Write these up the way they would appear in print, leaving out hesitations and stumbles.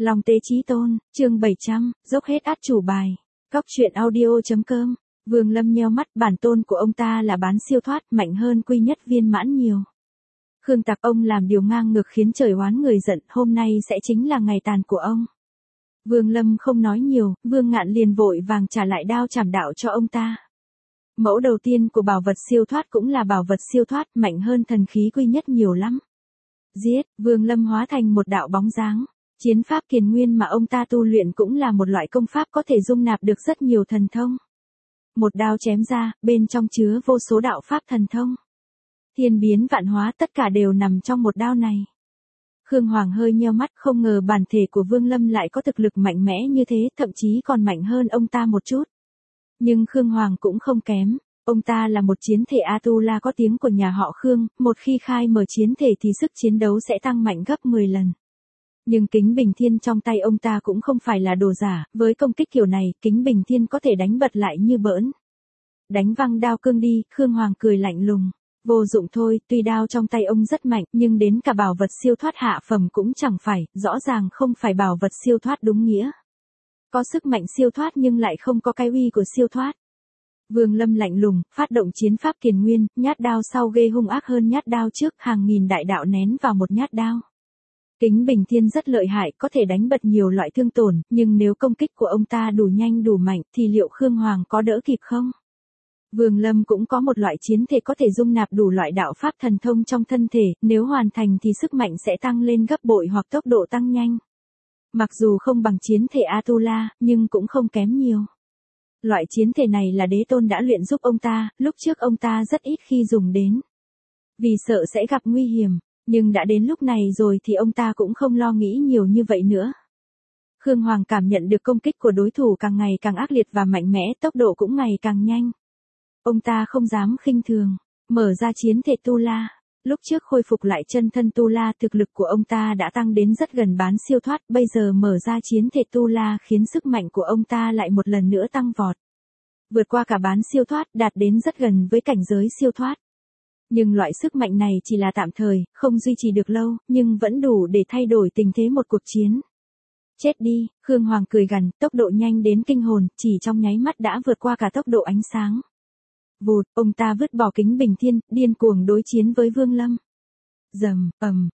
Long Tế Chí Tôn, chương 700, dốc hết át chủ bài. Góc truyện audio.com. Vương Lâm nheo mắt, bản tôn của ông ta là bán siêu thoát, mạnh hơn quy nhất viên mãn nhiều. Khương Tặc, ông làm điều ngang ngược khiến trời oán người giận, hôm nay sẽ chính là ngày tàn của ông. Vương Lâm không nói nhiều, Vương Ngạn liền vội vàng trả lại đao trảm đạo cho ông ta. Mẫu đầu tiên của bảo vật siêu thoát cũng là bảo vật siêu thoát, mạnh hơn thần khí quy nhất nhiều lắm. Giết, Vương Lâm hóa thành một đạo bóng dáng. Chiến pháp kiền nguyên mà ông ta tu luyện cũng là một loại công pháp có thể dung nạp được rất nhiều thần thông. Một đao chém ra, bên trong chứa vô số đạo pháp thần thông. Thiên biến vạn hóa tất cả đều nằm trong một đao này. Khương Hoàng hơi nheo mắt, không ngờ bản thể của Vương Lâm lại có thực lực mạnh mẽ như thế, thậm chí còn mạnh hơn ông ta một chút. Nhưng Khương Hoàng cũng không kém, ông ta là một chiến thể Atula có tiếng của nhà họ Khương, một khi khai mở chiến thể thì sức chiến đấu sẽ tăng mạnh gấp 10 lần. Nhưng kính bình thiên trong tay ông ta cũng không phải là đồ giả, với công kích kiểu này, kính bình thiên có thể đánh bật lại như bỡn. Đánh văng đao cương đi, Khương Hoàng cười lạnh lùng. Vô dụng thôi, tuy đao trong tay ông rất mạnh, nhưng đến cả bảo vật siêu thoát hạ phẩm cũng chẳng phải, rõ ràng không phải bảo vật siêu thoát đúng nghĩa. Có sức mạnh siêu thoát nhưng lại không có cái uy của siêu thoát. Vương Lâm lạnh lùng, phát động chiến pháp kiền nguyên, nhát đao sau ghê hung ác hơn nhát đao trước, hàng nghìn đại đạo nén vào một nhát đao. Kính bình thiên rất lợi hại, có thể đánh bật nhiều loại thương tổn, nhưng nếu công kích của ông ta đủ nhanh đủ mạnh thì liệu Khương Hoàng có đỡ kịp không? Vương Lâm cũng có một loại chiến thể có thể dung nạp đủ loại đạo pháp thần thông trong thân thể, nếu hoàn thành thì sức mạnh sẽ tăng lên gấp bội hoặc tốc độ tăng nhanh. Mặc dù không bằng chiến thể Atula, nhưng cũng không kém nhiều. Loại chiến thể này là Đế Tôn đã luyện giúp ông ta, lúc trước ông ta rất ít khi dùng đến. Vì sợ sẽ gặp nguy hiểm, nhưng đã đến lúc này rồi thì ông ta cũng không lo nghĩ nhiều như vậy nữa. Khương Hoàng cảm nhận được công kích của đối thủ càng ngày càng ác liệt và mạnh mẽ, tốc độ cũng ngày càng nhanh. Ông ta không dám khinh thường, mở ra chiến thể Tu La. Lúc trước khôi phục lại chân thân Tu La, thực lực của ông ta đã tăng đến rất gần bán siêu thoát, bây giờ mở ra chiến thể Tu La khiến sức mạnh của ông ta lại một lần nữa tăng vọt. Vượt qua cả bán siêu thoát, đạt đến rất gần với cảnh giới siêu thoát. Nhưng loại sức mạnh này chỉ là tạm thời, không duy trì được lâu, nhưng vẫn đủ để thay đổi tình thế một cuộc chiến. Chết đi, Khương Hoàng cười gằn, tốc độ nhanh đến kinh hồn, chỉ trong nháy mắt đã vượt qua cả tốc độ ánh sáng. Vụt, ông ta vứt bỏ kính bình thiên, điên cuồng đối chiến với Vương Lâm. Rầm,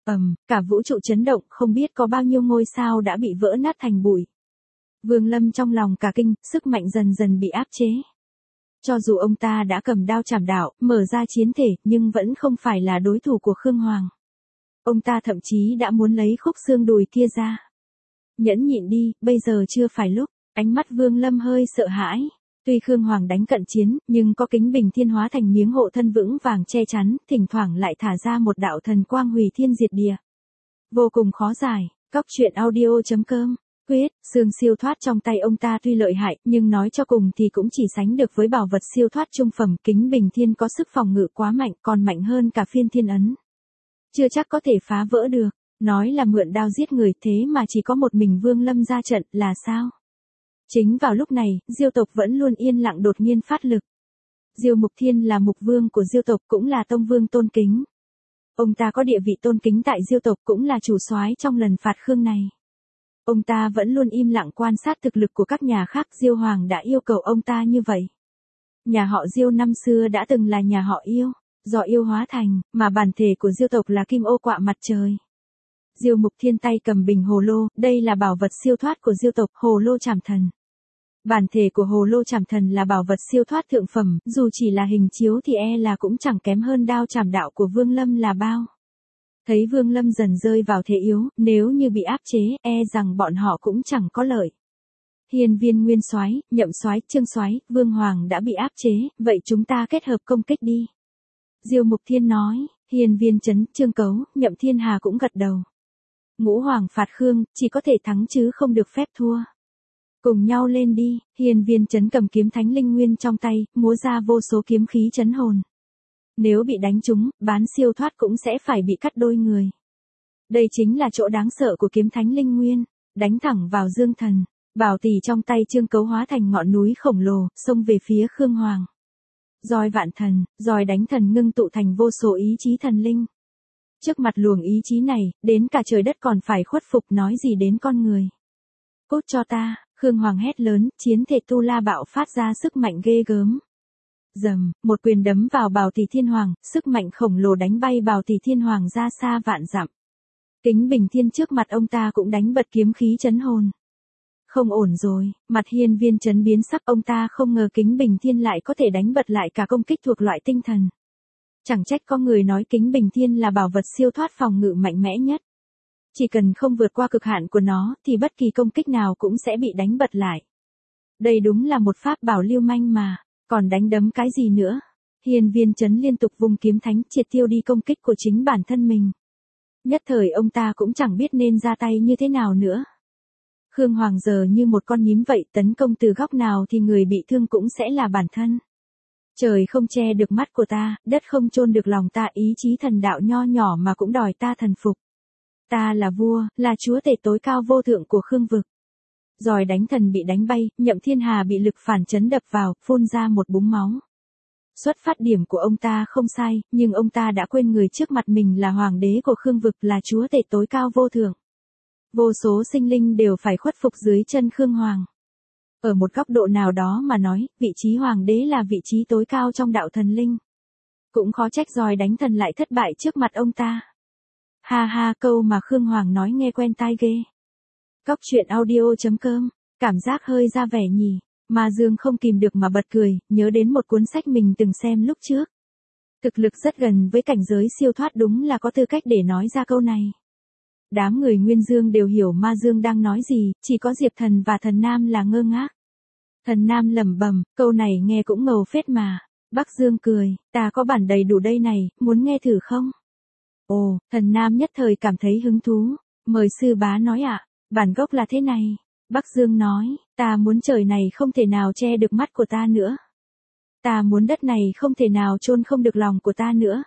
cả vũ trụ chấn động, không biết có bao nhiêu ngôi sao đã bị vỡ nát thành bụi. Vương Lâm trong lòng cả kinh, sức mạnh dần dần bị áp chế. Cho dù ông ta đã cầm đao trảm đạo, mở ra chiến thể, nhưng vẫn không phải là đối thủ của Khương Hoàng. Ông ta thậm chí đã muốn lấy khúc xương đùi kia ra. Nhẫn nhịn đi, bây giờ chưa phải lúc. Ánh mắt Vương Lâm hơi sợ hãi. Tuy Khương Hoàng đánh cận chiến, nhưng có kính bình thiên hóa thành miếng hộ thân vững vàng che chắn, thỉnh thoảng lại thả ra một đạo thần quang hủy thiên diệt địa. Vô cùng khó giải. Góc truyện audio.com. Quyết, xương siêu thoát trong tay ông ta tuy lợi hại, nhưng nói cho cùng thì cũng chỉ sánh được với bảo vật siêu thoát trung phẩm. Kính bình thiên có sức phòng ngự quá mạnh, còn mạnh hơn cả phiên thiên ấn. Chưa chắc có thể phá vỡ được. Nói là mượn đao giết người, thế mà chỉ có một mình Vương Lâm ra trận, là sao? Chính vào lúc này, Diêu tộc vẫn luôn yên lặng đột nhiên phát lực. Diêu Mục Thiên là mục vương của Diêu tộc, cũng là tông vương tôn kính. Ông ta có địa vị tôn kính tại Diêu tộc, cũng là chủ soái trong lần phạt Khương này. Ông ta vẫn luôn im lặng quan sát thực lực của các nhà khác, Diêu Hoàng đã yêu cầu ông ta như vậy. Nhà họ Diêu năm xưa đã từng là nhà họ yêu, do yêu hóa thành, mà bản thể của Diêu tộc là Kim Ô Quạ Mặt Trời. Diêu Mục Thiên tay cầm bình hồ lô, đây là bảo vật siêu thoát của Diêu tộc, hồ lô trảm thần. Bản thể của hồ lô trảm thần là bảo vật siêu thoát thượng phẩm, dù chỉ là hình chiếu thì là cũng chẳng kém hơn đao trảm đạo của Vương Lâm là bao. Thấy Vương Lâm dần rơi vào thế yếu, nếu như bị áp chế, rằng bọn họ cũng chẳng có lợi. Hiên Viên Nguyên Soái, Nhậm Soái, Trương Soái, Vương Hoàng đã bị áp chế, vậy chúng ta kết hợp công kích đi. Diêu Mục Thiên nói, Hiên Viên Chấn, Trương Cấu, Nhậm Thiên Hà cũng gật đầu. Ngũ Hoàng phạt Khương, chỉ có thể thắng chứ không được phép thua. Cùng nhau lên đi, Hiên Viên Chấn cầm kiếm Thánh Linh Nguyên trong tay, múa ra vô số kiếm khí chấn hồn. Nếu bị đánh trúng, bán siêu thoát cũng sẽ phải bị cắt đôi người. Đây chính là chỗ đáng sợ của kiếm Thánh Linh Nguyên, đánh thẳng vào Dương Thần. Bảo tỷ trong tay Trương Cấu hóa thành ngọn núi khổng lồ, xông về phía Khương Hoàng. Roi vạn thần, roi đánh thần ngưng tụ thành vô số ý chí thần linh. Trước mặt luồng ý chí này, đến cả trời đất còn phải khuất phục, nói gì đến con người. Cút cho ta, Khương Hoàng hét lớn, chiến thể tu la bạo phát ra sức mạnh ghê gớm. Dầm, một quyền đấm vào Bào Tỷ Thiên Hoàng, sức mạnh khổng lồ đánh bay Bào Tỷ Thiên Hoàng ra xa vạn dặm. Kính Bình Thiên trước mặt ông ta cũng đánh bật kiếm khí chấn hồn. Không ổn rồi, mặt Hiên Viên Chấn biến sắc, ông ta không ngờ Kính Bình Thiên lại có thể đánh bật lại cả công kích thuộc loại tinh thần. Chẳng trách có người nói Kính Bình Thiên là bảo vật siêu thoát phòng ngự mạnh mẽ nhất. Chỉ cần không vượt qua cực hạn của nó thì bất kỳ công kích nào cũng sẽ bị đánh bật lại. Đây đúng là một pháp bảo lưu manh mà, còn đánh đấm cái gì nữa. Hiên Viên Chấn liên tục vung kiếm thánh triệt tiêu đi công kích của chính bản thân mình. Nhất thời ông ta cũng chẳng biết nên ra tay như thế nào nữa. Khương Hoàng giờ như một con nhím vậy, tấn công từ góc nào thì người bị thương cũng sẽ là bản thân. Trời không che được mắt của ta, đất không chôn được lòng ta, ý chí thần đạo nho nhỏ mà cũng đòi ta thần phục. Ta là vua, là chúa tể tối cao vô thượng của Khương vực. Giỏi đánh thần bị đánh bay, Nhậm Thiên Hà bị lực phản chấn đập vào, phun ra một búng máu. Xuất phát điểm của ông ta không sai, nhưng ông ta đã quên người trước mặt mình là hoàng đế của Khương vực, là chúa tể tối cao vô thượng. Vô số sinh linh đều phải khuất phục dưới chân Khương Hoàng. Ở một góc độ nào đó mà nói, vị trí hoàng đế là vị trí tối cao trong đạo thần linh. Cũng khó trách giỏi đánh thần lại thất bại trước mặt ông ta. Ha ha, câu mà Khương Hoàng nói nghe quen tai ghê. Cóc truyện audio.com, cảm giác hơi ra vẻ nhỉ. Ma Dương không kìm được mà bật cười, nhớ đến một cuốn sách mình từng xem lúc trước. Thực lực rất gần với cảnh giới siêu thoát, đúng là có tư cách để nói ra câu này. Đám người Nguyên Dương đều hiểu Ma Dương đang nói gì, chỉ có Diệp Thần và Thần Nam là ngơ ngác. Thần Nam lẩm bẩm, câu này nghe cũng ngầu phết mà. Bắc Dương cười, ta có bản đầy đủ đây này, muốn nghe thử không? Ồ, Thần Nam nhất thời cảm thấy hứng thú. Mời sư bá nói ạ, bản gốc là thế này. Bắc Dương nói, ta muốn trời này không thể nào che được mắt của ta nữa. Ta muốn đất này không thể nào chôn không được lòng của ta nữa.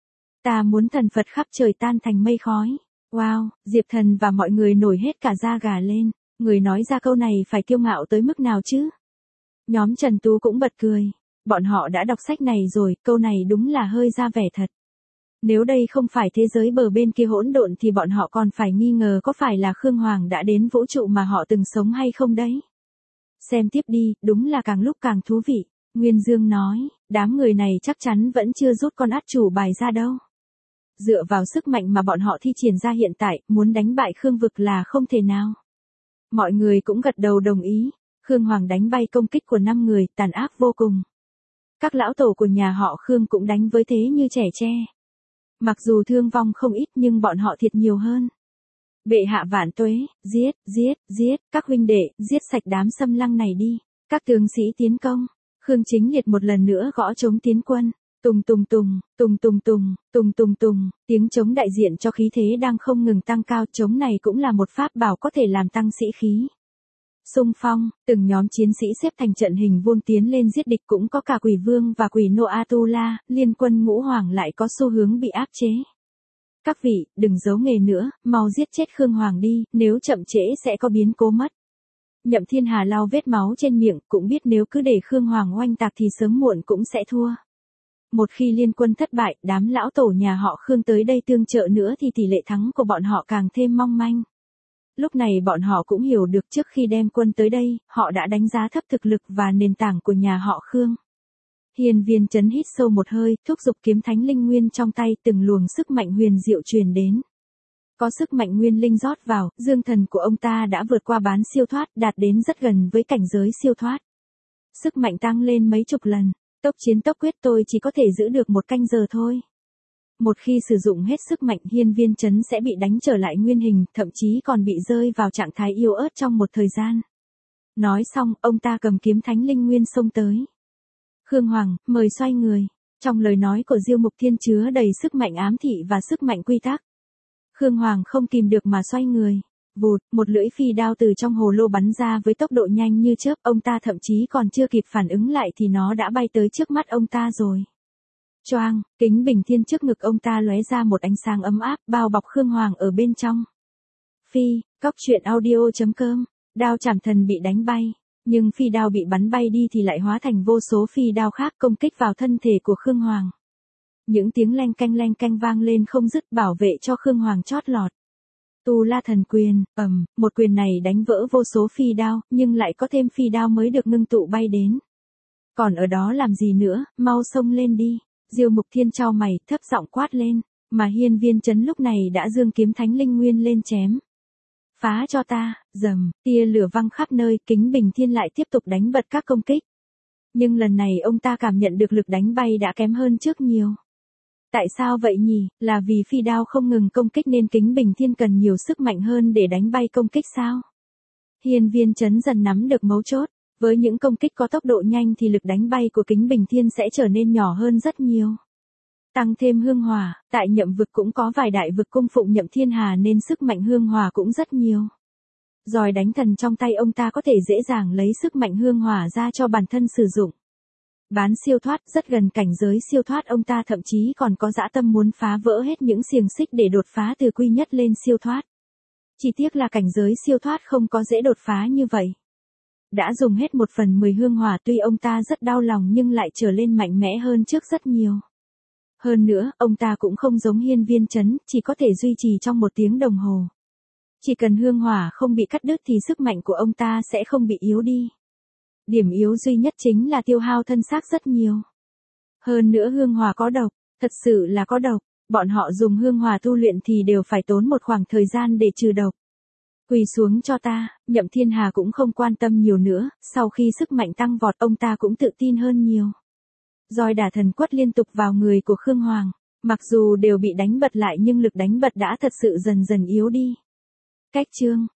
Ta muốn thần Phật khắp trời tan thành mây khói. Wow, Diệp Thần và mọi người nổi hết cả da gà lên. Người nói ra câu này phải kiêu ngạo tới mức nào chứ? Nhóm Trần Tú cũng bật cười. Bọn họ đã đọc sách này rồi, câu này đúng là hơi ra vẻ thật. Nếu đây không phải thế giới bờ bên kia hỗn độn thì bọn họ còn phải nghi ngờ có phải là Khương Hoàng đã đến vũ trụ mà họ từng sống hay không đấy. Xem tiếp đi, đúng là càng lúc càng thú vị. Nguyên Dương nói, đám người này chắc chắn vẫn chưa rút con át chủ bài ra đâu. Dựa vào sức mạnh mà bọn họ thi triển ra hiện tại, muốn đánh bại Khương vực là không thể nào. Mọi người cũng gật đầu đồng ý. Khương Hoàng đánh bay công kích của 5 người, tàn ác vô cùng. Các lão tổ của nhà họ Khương cũng đánh với thế như trẻ tre. Mặc dù thương vong không ít nhưng bọn họ thiệt nhiều hơn. Bệ hạ vạn tuế, giết, giết, giết, các huynh đệ, giết sạch đám xâm lăng này đi. Các tướng sĩ tiến công. Khương Chính Liệt một lần nữa gõ trống tiến quân. Tùng tùng tùng, tùng tùng tùng, tùng tùng tùng, tiếng trống đại diện cho khí thế đang không ngừng tăng cao. Trống này cũng là một pháp bảo có thể làm tăng sĩ khí. Xung phong, từng nhóm chiến sĩ xếp thành trận hình vuông tiến lên giết địch, cũng có cả Quỷ Vương và Quỷ Nô Atula, liên quân Ngũ Hoàng lại có xu hướng bị áp chế. Các vị, đừng giấu nghề nữa, mau giết chết Khương Hoàng đi, nếu chậm trễ sẽ có biến cố mất. Nhậm Thiên Hà lau vết máu trên miệng, cũng biết nếu cứ để Khương Hoàng oanh tạc thì sớm muộn cũng sẽ thua. Một khi liên quân thất bại, đám lão tổ nhà họ Khương tới đây tương trợ nữa thì tỷ lệ thắng của bọn họ càng thêm mong manh. Lúc này bọn họ cũng hiểu được trước khi đem quân tới đây, họ đã đánh giá thấp thực lực và nền tảng của nhà họ Khương. Hiên Viên Chấn hít sâu một hơi, thúc giục kiếm thánh linh nguyên trong tay, từng luồng sức mạnh huyền diệu truyền đến. Có sức mạnh nguyên linh rót vào, dương thần của ông ta đã vượt qua bán siêu thoát, đạt đến rất gần với cảnh giới siêu thoát. Sức mạnh tăng lên mấy chục lần, tốc chiến tốc quyết, tôi chỉ có thể giữ được 1 canh giờ thôi. Một khi sử dụng hết sức mạnh, Hiên Viên Chấn sẽ bị đánh trở lại nguyên hình, thậm chí còn bị rơi vào trạng thái yếu ớt trong một thời gian. Nói xong, ông ta cầm kiếm thánh linh nguyên xông tới. Khương Hoàng, mời xoay người. Trong lời nói của Diêu Mục Thiên chứa đầy sức mạnh ám thị và sức mạnh quy tắc. Khương Hoàng không kìm được mà xoay người. Vụt, một lưỡi phi đao từ trong hồ lô bắn ra với tốc độ nhanh như chớp, ông ta thậm chí còn chưa kịp phản ứng lại thì nó đã bay tới trước mắt ông ta rồi. Choang, kính bình thiên trước ngực ông ta lóe ra một ánh sáng ấm áp, bao bọc Khương Hoàng ở bên trong. Phi, cóc truyện audio.com, đao chảm thần bị đánh bay, nhưng phi đao bị bắn bay đi thì lại hóa thành vô số phi đao khác công kích vào thân thể của Khương Hoàng. Những tiếng leng canh vang lên không dứt, bảo vệ cho Khương Hoàng chót lọt. Tu La Thần Quyền, một quyền này đánh vỡ vô số phi đao, nhưng lại có thêm phi đao mới được ngưng tụ bay đến. Còn ở đó làm gì nữa, mau xông lên đi. Diêu Mục Thiên chau mày, thấp giọng quát lên, mà Hiên Viên Chấn lúc này đã giương kiếm Thánh Linh Nguyên lên chém. Phá cho ta, rầm, tia lửa văng khắp nơi, Kính Bình Thiên lại tiếp tục đánh bật các công kích. Nhưng lần này ông ta cảm nhận được lực đánh bay đã kém hơn trước nhiều. Tại sao vậy nhỉ, là vì phi đao không ngừng công kích nên Kính Bình Thiên cần nhiều sức mạnh hơn để đánh bay công kích sao? Hiên Viên Chấn dần nắm được mấu chốt, với những công kích có tốc độ nhanh thì lực đánh bay của Kính Bình Thiên sẽ trở nên nhỏ hơn rất nhiều. Tăng thêm hương hỏa, tại Nhậm vực cũng có vài đại vực cung phụng Nhậm Thiên Hà nên sức mạnh hương hỏa cũng rất nhiều. Giỏi đánh thần trong tay ông ta có thể dễ dàng lấy sức mạnh hương hỏa ra cho bản thân sử dụng. Bán siêu thoát rất gần cảnh giới siêu thoát, ông ta thậm chí còn có dã tâm muốn phá vỡ hết những xiềng xích để đột phá từ quy nhất lên siêu thoát. Chỉ tiếc là cảnh giới siêu thoát không có dễ đột phá như vậy. Đã dùng hết 1/10 hương hỏa, tuy ông ta rất đau lòng nhưng lại trở lên mạnh mẽ hơn trước rất nhiều. Hơn nữa, ông ta cũng không giống Hiên Viên Chấn, chỉ có thể duy trì trong 1 tiếng đồng hồ. Chỉ cần hương hỏa không bị cắt đứt thì sức mạnh của ông ta sẽ không bị yếu đi. Điểm yếu duy nhất chính là tiêu hao thân xác rất nhiều. Hơn nữa hương hỏa có độc, thật sự là có độc, bọn họ dùng hương hỏa tu luyện thì đều phải tốn một khoảng thời gian để trừ độc. Quỳ xuống cho ta, Nhậm Thiên Hà cũng không quan tâm nhiều nữa, sau khi sức mạnh tăng vọt ông ta cũng tự tin hơn nhiều. Roi đả thần quất liên tục vào người của Khương Hoàng, mặc dù đều bị đánh bật lại nhưng lực đánh bật đã thật sự dần dần yếu đi. Cách chương